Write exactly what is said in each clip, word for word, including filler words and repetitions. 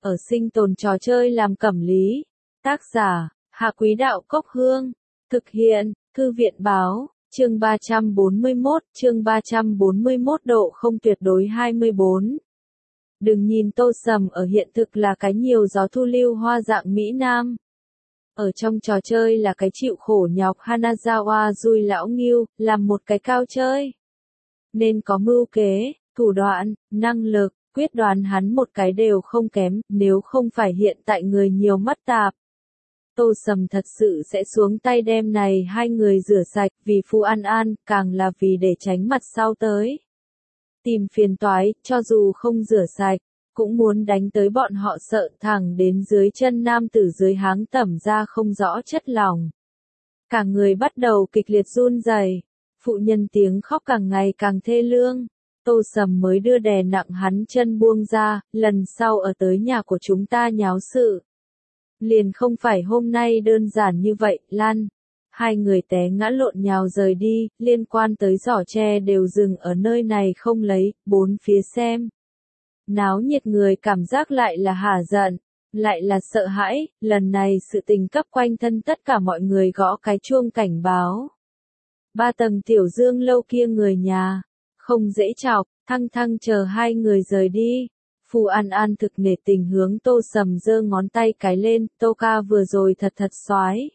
ở sinh tồn trò chơi làm cẩm lý. Tác giả, Hạ Quý Đạo Cốc Hương. Thực hiện, Thư viện Báo, chương ba trăm bốn mươi mốt, chương ba trăm bốn mươi mốt độ không tuyệt đối hai mươi bốn. Đừng nhìn Tô Sầm ở hiện thực là cái nhiều gió thu lưu hoa dạng Mỹ Nam. Ở trong trò chơi là cái chịu khổ nhọc Hanazawa Rui lão nghiêu, làm một cái cao chơi. Nên có mưu kế, thủ đoạn, năng lực, quyết đoán hắn một cái đều không kém, nếu không phải hiện tại người nhiều mắt tạp. Tô Sầm thật sự sẽ xuống tay đem này hai người rửa sạch vì Phù An An, càng là vì để tránh mặt sau tới. Tìm phiền toái, cho dù không rửa sạch, cũng muốn đánh tới bọn họ sợ thẳng đến dưới chân nam tử dưới háng tẩm ra không rõ chất lòng. Cả người bắt đầu kịch liệt run rẩy, phụ nhân tiếng khóc càng ngày càng thê lương. Tô Sầm mới đưa đè nặng hắn chân buông ra, lần sau ở tới nhà của chúng ta nháo sự. Liền không phải hôm nay đơn giản như vậy, Lan. Hai người té ngã lộn nhào rời đi, liên quan tới giỏ tre đều dừng ở nơi này không lấy, bốn phía xem. Náo nhiệt người cảm giác lại là hả giận, lại là sợ hãi, lần này sự tình cấp quanh thân tất cả mọi người gõ cái chuông cảnh báo. Ba tầng tiểu dương lâu kia người nhà, không dễ chọc, thăng thăng chờ hai người rời đi. Phù An An thực nể tình hướng Tô Sầm giơ ngón tay cái lên, Tô ca vừa rồi thật thật xoái.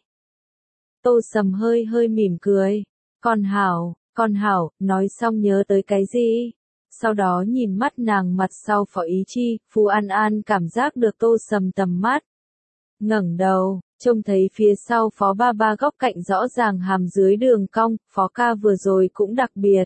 Tô Sầm hơi hơi mỉm cười, con hảo, con hảo, nói xong nhớ tới cái gì? Sau đó nhìn mắt nàng mặt sau Phó Ý Chi, Phù An An cảm giác được Tô Sầm tầm mắt. Ngẩng đầu, trông thấy phía sau Phó ba ba góc cạnh rõ ràng hàm dưới đường cong, Phó ca vừa rồi cũng đặc biệt.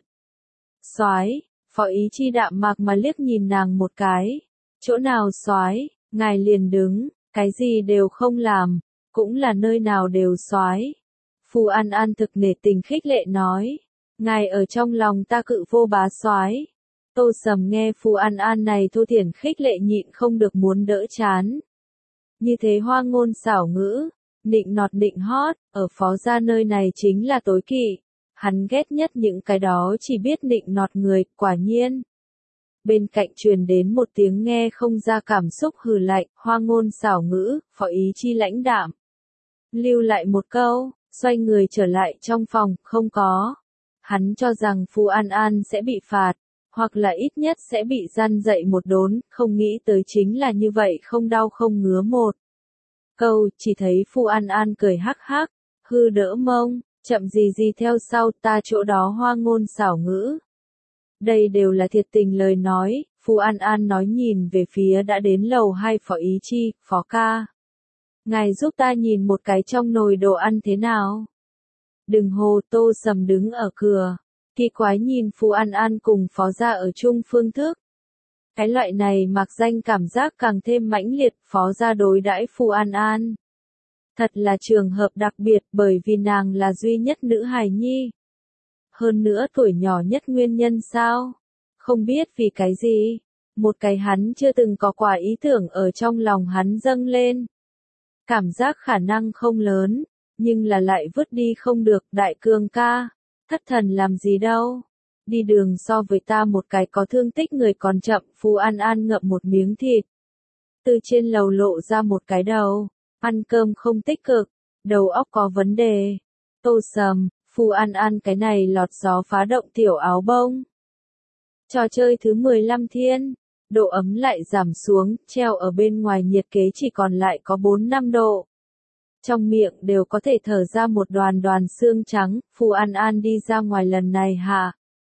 Soái, Phó Ý Chi đạm mạc mà liếc nhìn nàng một cái. Chỗ nào soái, ngài liền đứng, cái gì đều không làm, cũng là nơi nào đều soái. Phù An An thực nể tình khích lệ nói, ngài ở trong lòng ta cự vô bá soái. Tô Sầm nghe Phù An An này thô thiển khích lệ nhịn không được muốn đỡ chán. Như thế hoa ngôn xảo ngữ, nịnh nọt nịnh hót, ở Phó gia nơi này chính là tối kỵ. Hắn ghét nhất những cái đó chỉ biết nịnh nọt người, quả nhiên. Bên cạnh truyền đến một tiếng nghe không ra cảm xúc hừ lạnh, hoa ngôn xảo ngữ, Phó Ý Chi lãnh đạm. Lưu lại một câu, xoay người trở lại trong phòng, không có. Hắn cho rằng Phù An An sẽ bị phạt, hoặc là ít nhất sẽ bị gian dậy một đốn, không nghĩ tới chính là như vậy không đau không ngứa một câu, chỉ thấy Phù An An cười hắc hắc, hư đỡ mông, chậm gì gì theo sau ta chỗ đó hoa ngôn xảo ngữ. Đây đều là thiệt tình lời nói, Phù An An nói nhìn về phía đã đến lầu hai Phó Ý Chi, Phó ca. Ngài giúp ta nhìn một cái trong nồi đồ ăn thế nào? Đừng hồ. Tô Sầm đứng ở cửa, kỳ quái nhìn Phù An An cùng Phó gia ở chung phương thức. Cái loại này mặc danh cảm giác càng thêm mãnh liệt, Phó gia đối đãi Phù An An. Thật là trường hợp đặc biệt bởi vì nàng là duy nhất nữ hài nhi. Hơn nữa tuổi nhỏ nhất nguyên nhân sao? Không biết vì cái gì, một cái hắn chưa từng có quả ý tưởng ở trong lòng hắn dâng lên. Cảm giác khả năng không lớn, nhưng là lại vứt đi không được, đại cương ca, thất thần làm gì đâu. Đi đường so với ta một cái có thương tích người còn chậm, Phù An An ngậm một miếng thịt. Từ trên lầu lộ ra một cái đầu, ăn cơm không tích cực, đầu óc có vấn đề. Tô Sầm, Phù An An cái này lọt gió phá động tiểu áo bông. Trò chơi thứ mười lăm thiên, độ ấm lại giảm xuống, treo ở bên ngoài nhiệt kế chỉ còn lại có bốn năm độ. Trong miệng đều có thể thở ra một đoàn đoàn xương trắng, Phù An An đi ra ngoài lần này hạ.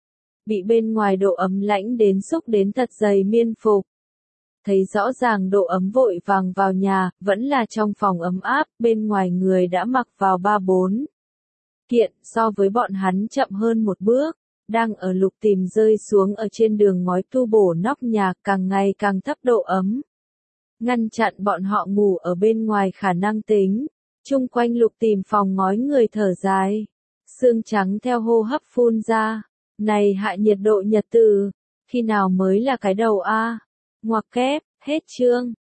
Bị bên ngoài độ ấm lãnh đến xúc đến thật dày miên phục. Thấy rõ ràng độ ấm vội vàng vào nhà, vẫn là trong phòng ấm áp, bên ngoài người đã mặc vào ba bốn kiện, so với bọn hắn chậm hơn một bước, đang ở lục tìm rơi xuống ở trên đường ngói tu bổ nóc nhà càng ngày càng thấp độ ấm. Ngăn chặn bọn họ ngủ ở bên ngoài khả năng tính, chung quanh lục tìm phòng ngói người thở dài. Xương trắng theo hô hấp phun ra, này hạ nhiệt độ nhật tử, khi nào mới là cái đầu a? Ngoặc kép, hết chương.